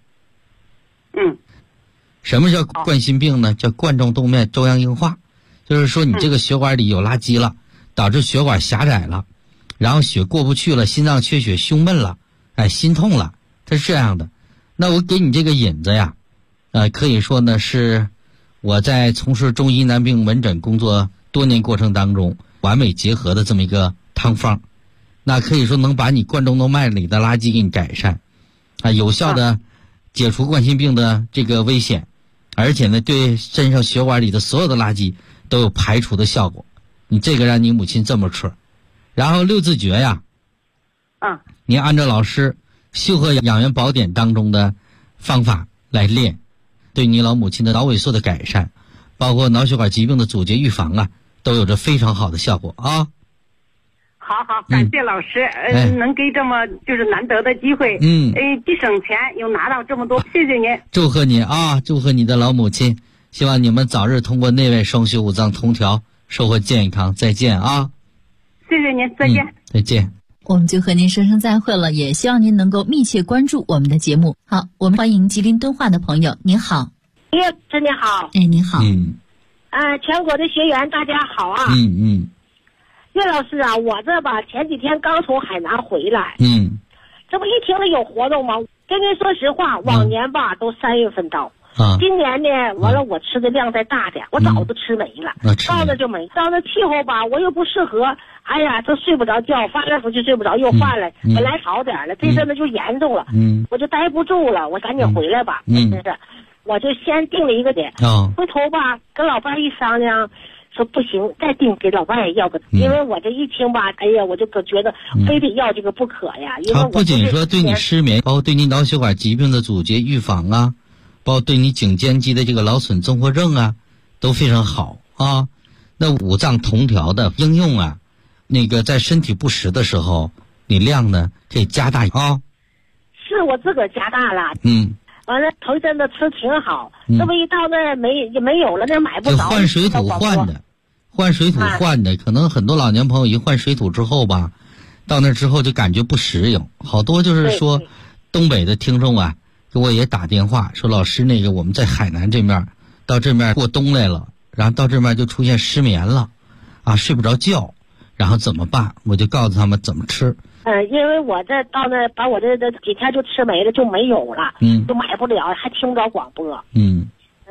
什么叫冠心病呢？叫冠状动脉粥样硬化。就是说你这个血管里有垃圾了，导致血管狭窄了，然后血过不去了，心脏缺血，胸闷了，心痛了，它是这样的。那我给你这个引子呀，可以说呢是我在从事中医男病门诊工作多年过程当中完美结合的这么一个汤方，那可以说能把你冠状动脉里的垃圾给你改善，有效的解除冠心病的这个危险，而且呢对身上血管里的所有的垃圾都有排除的效果。你这个让你母亲这么吃，然后6字诀呀，你按照老师修和养元宝典当中的方法来练，对你老母亲的脑萎缩的改善，包括脑血管疾病的阻截预防啊，都有着非常好的效果啊。 好，感谢老师，能给这么就是难得的机会，既省钱又拿到这么多，谢谢您， 祝贺你啊，祝贺你的老母亲，希望你们早日通过内外双修5脏同调，收获健康，再见啊！ 谢谢您，再见， 再见。 我们就和您说声再会了，也希望您能够密切关注我们的节目。好，我们欢迎吉林敦化的朋友，您好。 叶老师你好。 您好。 全国的学员大家好啊。叶老师啊，我这吧前几天刚从海南回来，这不一听了有活动吗？跟您说实话，往年吧都3月份到，今年呢完了我吃的量再大点，我早都吃没了，到那就没，到那气候吧我又不适合，哎呀这睡不着觉，翻来覆去睡不着，又犯了，本来好点了，这阵子就严重了，我就待不住了，我赶紧回来吧，真是，我就先定了一个点，回头吧跟老伴一商量。说不行，再定给老伴也要个，因为我这一听吧，哎呀，我就可觉得非得要这个不可呀。因为它不仅说对你失眠，包括对你脑血管疾病的阻截预防啊，包括对你颈肩肌的这个劳损综合症啊，都非常好啊。那5脏同调的应用啊，那个在身体不适的时候，你量呢可以加大啊。 是我自个儿加大了。完了，头一阵子吃挺好，这不一到那没有了，那买不着。 就换水土换的，可能很多老年朋友一换水土之后吧，到那之后就感觉不适应，好多就是说东北的听众啊，给我也打电话说老师那个我们在海南这面到这面过冬来了，然后到这面就出现失眠了，睡不着觉，然后怎么办？我就告诉他们怎么吃。 因为我这到那把我这几天就吃没了，就没有了，就买不了，还听不着广播。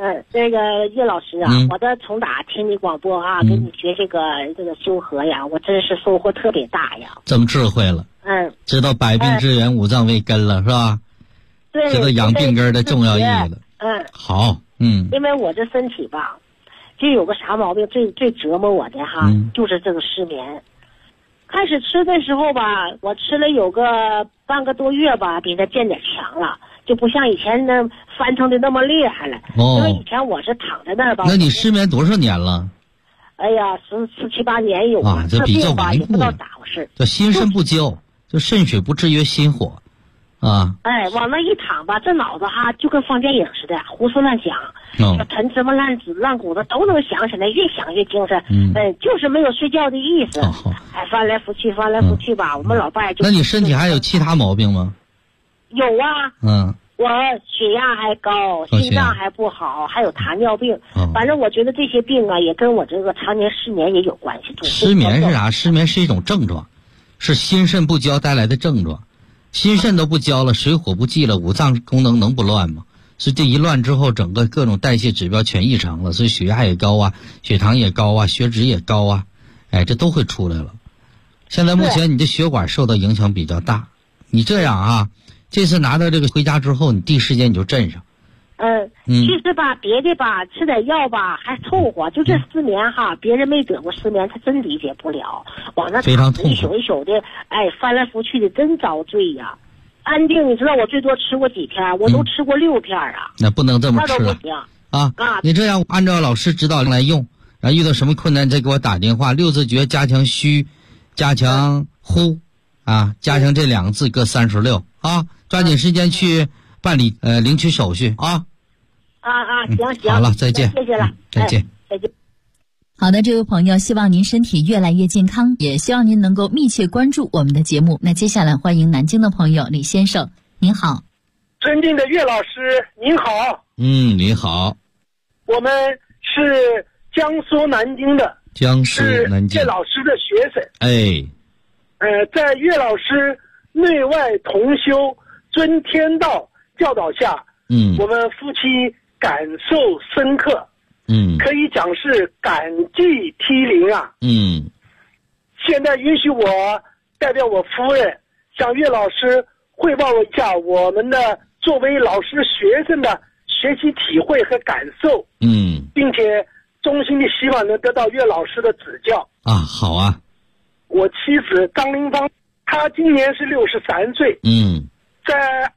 这个叶老师啊，我这从打听你广播啊，跟你学这个修和呀，我真是收获特别大呀。 这么智慧了，知道百病之源，五脏为根了，是吧？ 对， 知道养病根的重要意义了。好， 因为我这身体吧，就有个啥毛病，最折磨我的哈，就是这个失眠。开始吃的时候吧，我吃了有个半个多月吧，比它见点强了，就不像以前那翻腾的那么厉害了。因为以前我是躺在那儿吧。 那你失眠多少年了？ 哎呀，17、18年有啊，这比较顽固，也不知道咋回事。 这心肾不交，就肾水不制约心火，啊。 往那一躺吧，这脑子哈就跟放电影似的，胡思乱想，陈芝麻烂子烂谷子都能想起来，越想越精神。就是没有睡觉的意思。翻来覆去，翻来覆去吧。我们老伴就。 那你身体还有其他毛病吗？ 有啊。我血压还高，心脏还不好，还有糖尿病。反正我觉得这些病啊，也跟我这个常年失眠也有关系。 失眠是啥？失眠是一种症状，是心肾不交带来的症状。心肾都不交了，水火不济了，五脏功能能不乱吗？所以这一乱之后，整个各种代谢指标全异常了，所以血压也高啊，血糖也高啊，血脂也高啊，这都会出来了。现在目前你的血管受到影响比较大，你这样啊，这次拿到这个回家之后，你第一时间你就镇上。 其实吧，别的吧，吃点药吧还凑合，就这失眠哈，别人没得过失眠，他真理解不了，往那非常痛苦， 一宿一宿的，翻来覆去的，真遭罪呀。安定，你知道我最多吃过几片？我都吃过6片啊。 那不能这么吃了啊！你这样按照老师指导来用，然后遇到什么困难再给我打电话。6字诀加强虚，加强呼，加强这2个字各36啊！抓紧时间去办理领取手续啊！ 行， 好了，再见， 谢谢了， 再见。 好的，这位朋友，希望您身体越来越健康，也希望您能够密切关注我们的节目。那接下来欢迎南京的朋友李先生，您好。 尊敬的岳老师，您好。 你好。 我们是江苏南京的， 是岳老师的学生。在岳老师内外同修、尊天道教导下，我们夫妻感受深刻。可以讲是感激涕零啊。现在允许我代表我夫人向岳老师汇报一下我们的作为老师学生的学习体会和感受。并且衷心的希望能得到岳老师的指教。 好啊。 我妻子张玲芳，她今年是63岁。在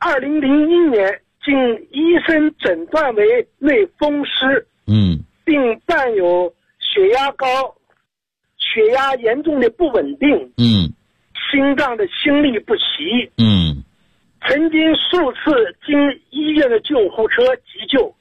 2001年经医生诊断为类风湿。并伴有血压高、血压严重的不稳定，心脏的心律不齐，曾经数次经医院的救护车急救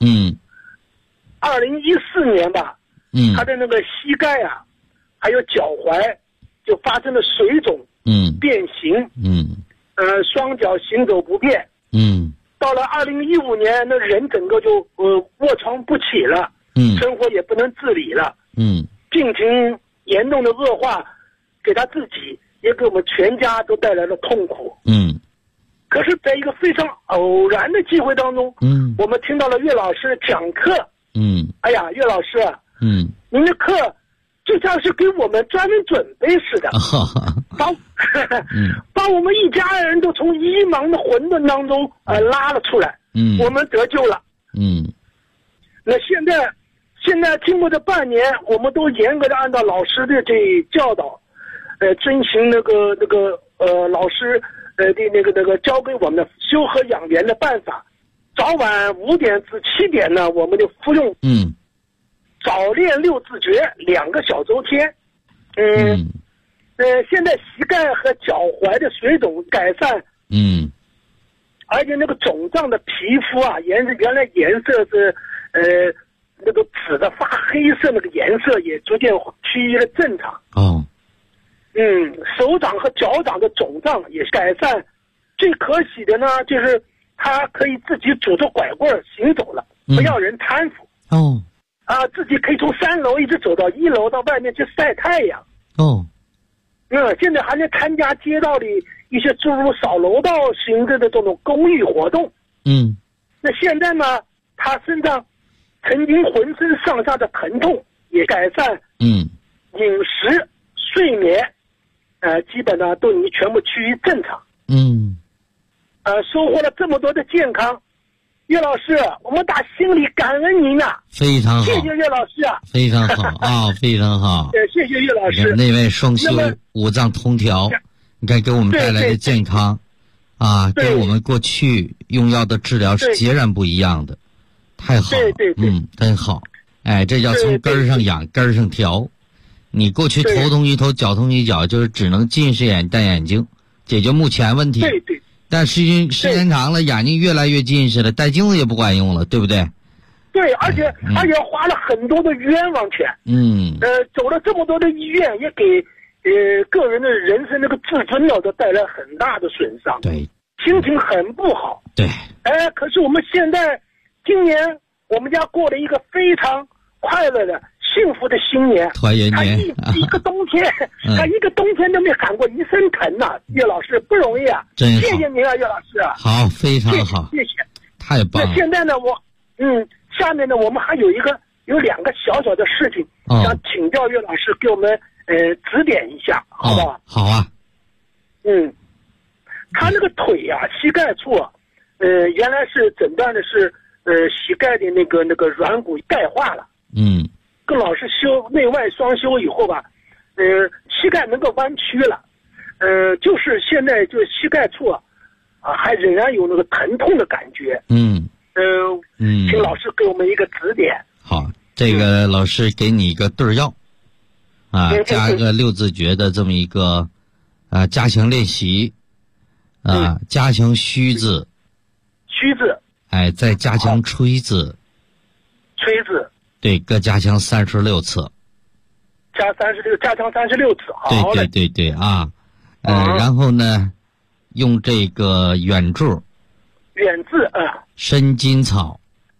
，2014年吧，他的那个膝盖啊，还有脚踝就发生了水肿，变形，双脚行走不便，到了2015年，那人整个就卧床不起了。生活也不能自理了，病情严重的恶化，给他自己也给我们全家都带来了痛苦。可是在一个非常偶然的机会当中，我们听到了岳老师讲课。哎呀，岳老师，您的课就像是给我们专门准备似的，把我们一家人都从迷茫的混沌当中拉了出来，我们得救了。那现在经过这半年，我们都严格的按照老师的这教导，遵循那个老师的那个教给我们的修和养元的办法，早晚5点至7点呢，我们就服用早练6字诀2个小周天。现在膝盖和脚踝的水肿改善，而且那个肿胀的皮肤啊，原来颜色是那个紫的发黑色，那个颜色也逐渐趋于了正常。手掌和脚掌的肿胀也改善。最可喜的呢，就是他可以自己拄着拐棍行走了，不要人搀扶。自己可以从3楼一直走到1楼，到外面去晒太阳。现在还能参加街道里一些诸如扫楼道性质的这种公益活动。那现在呢，他身上曾经浑身上下的疼痛也改善，饮食、睡眠，基本上都已经全部趋于正常。收获了这么多的健康，岳老师，我们打心里感恩您啊！ 非常好， 谢谢岳老师啊！ 非常好啊，非常好。 谢谢岳老师。 内外双修，五脏通调，你看给我们带来的健康啊，跟我们过去用药的治疗是截然不一样的，太好了。 对， 真好。哎，这叫从根儿上养，根儿上调。你过去头痛一头，脚痛一脚，就是只能近视眼、戴眼镜，解决目前问题。 对。 但时间长了，眼睛越来越近视了，戴镜子也不管用了，对不对？ 对，而且花了很多的冤枉钱。走了这么多的医院，也给个人的人生那个自尊都带来很大的损伤。 对， 心情很不好。 对。 可是我们现在今年我们家过了一个非常快乐的幸福的新年， 团圆年。 一个冬天，他一个冬天都没喊过一声疼呐，岳老师不容易啊！ 真好， 谢谢您啊，岳老师。 好，非常好， 谢谢， 太棒了。 那现在呢，下面呢，我们还有两个小小的事情，想请教岳老师给我们指点一下，好不好？ 好啊。 他那个腿啊，膝盖处，原来是诊断的是膝盖的那个软骨钙化了。跟老师修内外双修以后吧，膝盖能够弯曲了，就是现在就是膝盖处还仍然有那个疼痛的感觉。请老师给我们一个指点。 好，这个老师给你一个对儿药，加一个六字诀的这么一个加强练习，加强虚字，再加强吹字。对，各加强36次。 加强36次，好嘞。 对啊，然后呢，用这个远字生金草。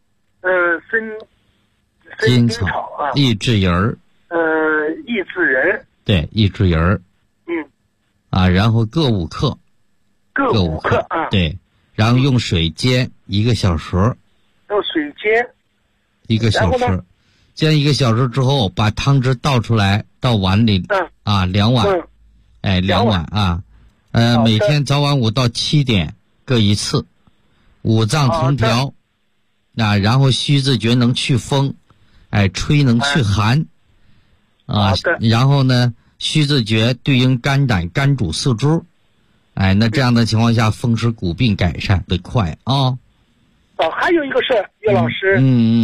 生金草啊。 益智仁儿。 益智仁。 对，益智仁儿。然后各5克。 各5克啊。 对，然后用水煎1个小时。 用水煎 1个小时。煎1个小时之后，把汤汁倒出来，到碗里，2碗，2碗啊，每天早晚5到7点各1次，五脏通调，然后虚字诀能祛风，吹能祛寒，然后呢，虚字诀对应肝胆，肝主四肢，那这样的情况下，风湿骨病改善得快啊。 还有一个事，岳老师，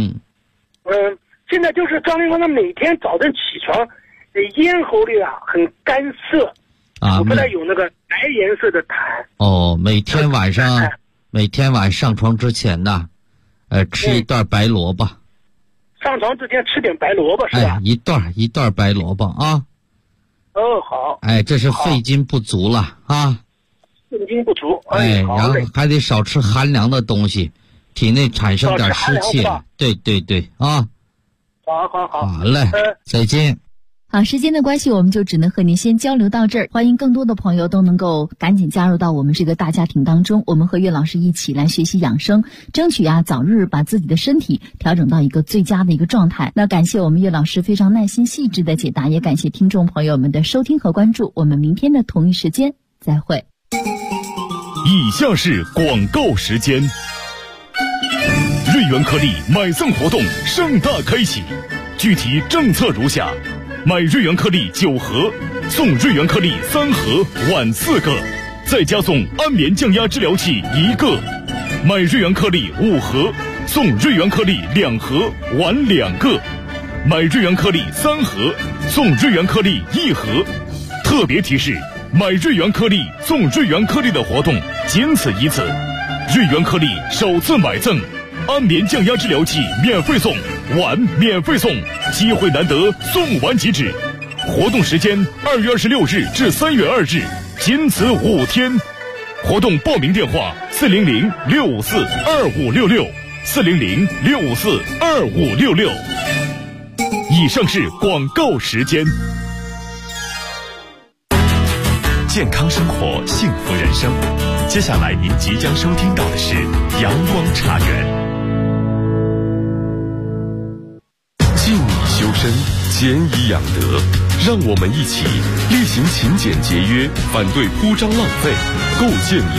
现在就是张林光，他每天早晨起床，咽喉里很干涩，我不太有那个白颜色的痰。 每天晚上上床之前呢，吃一段白萝卜。 上床之前吃点白萝卜是吧？ 一段白萝卜啊。 好。 这是肺筋不足了啊。 肺筋不足。 然后还得少吃寒凉的东西，体内产生点湿气。对啊。好嘞，再见。 好，时间的关系，我们就只能和您先交流到这儿。欢迎更多的朋友都能够赶紧加入到我们这个大家庭当中，我们和岳老师一起来学习养生，争取早日把自己的身体调整到一个最佳的一个状态。那感谢我们岳老师非常耐心细致的解答，也感谢听众朋友们的收听和关注。我们明天的同一时间再会。 以下是广告时间。瑞元颗粒买赠活动盛大开启，具体政策如下：买瑞元颗粒9盒，送瑞元颗粒3盒，碗4个，再加送安眠降压治疗器1个；买瑞元颗粒5盒，送瑞元颗粒2盒，碗2个；买瑞元颗粒3盒，送瑞元颗粒1盒。特别提示：买瑞元颗粒送瑞元颗粒的活动仅此一次，瑞元颗粒首次买赠。安眠降压治疗器免费送，碗免费送，机会难得，送完即止。活动时间2月26日至3月2日，仅此5天。活动报名电话400-654-2566，400-654-2566。以上是广告时间。健康生活，幸福人生。接下来您即将收听到的是阳光茶园。 俭以养德，让我们一起厉行勤俭节约，反对铺张浪费，构建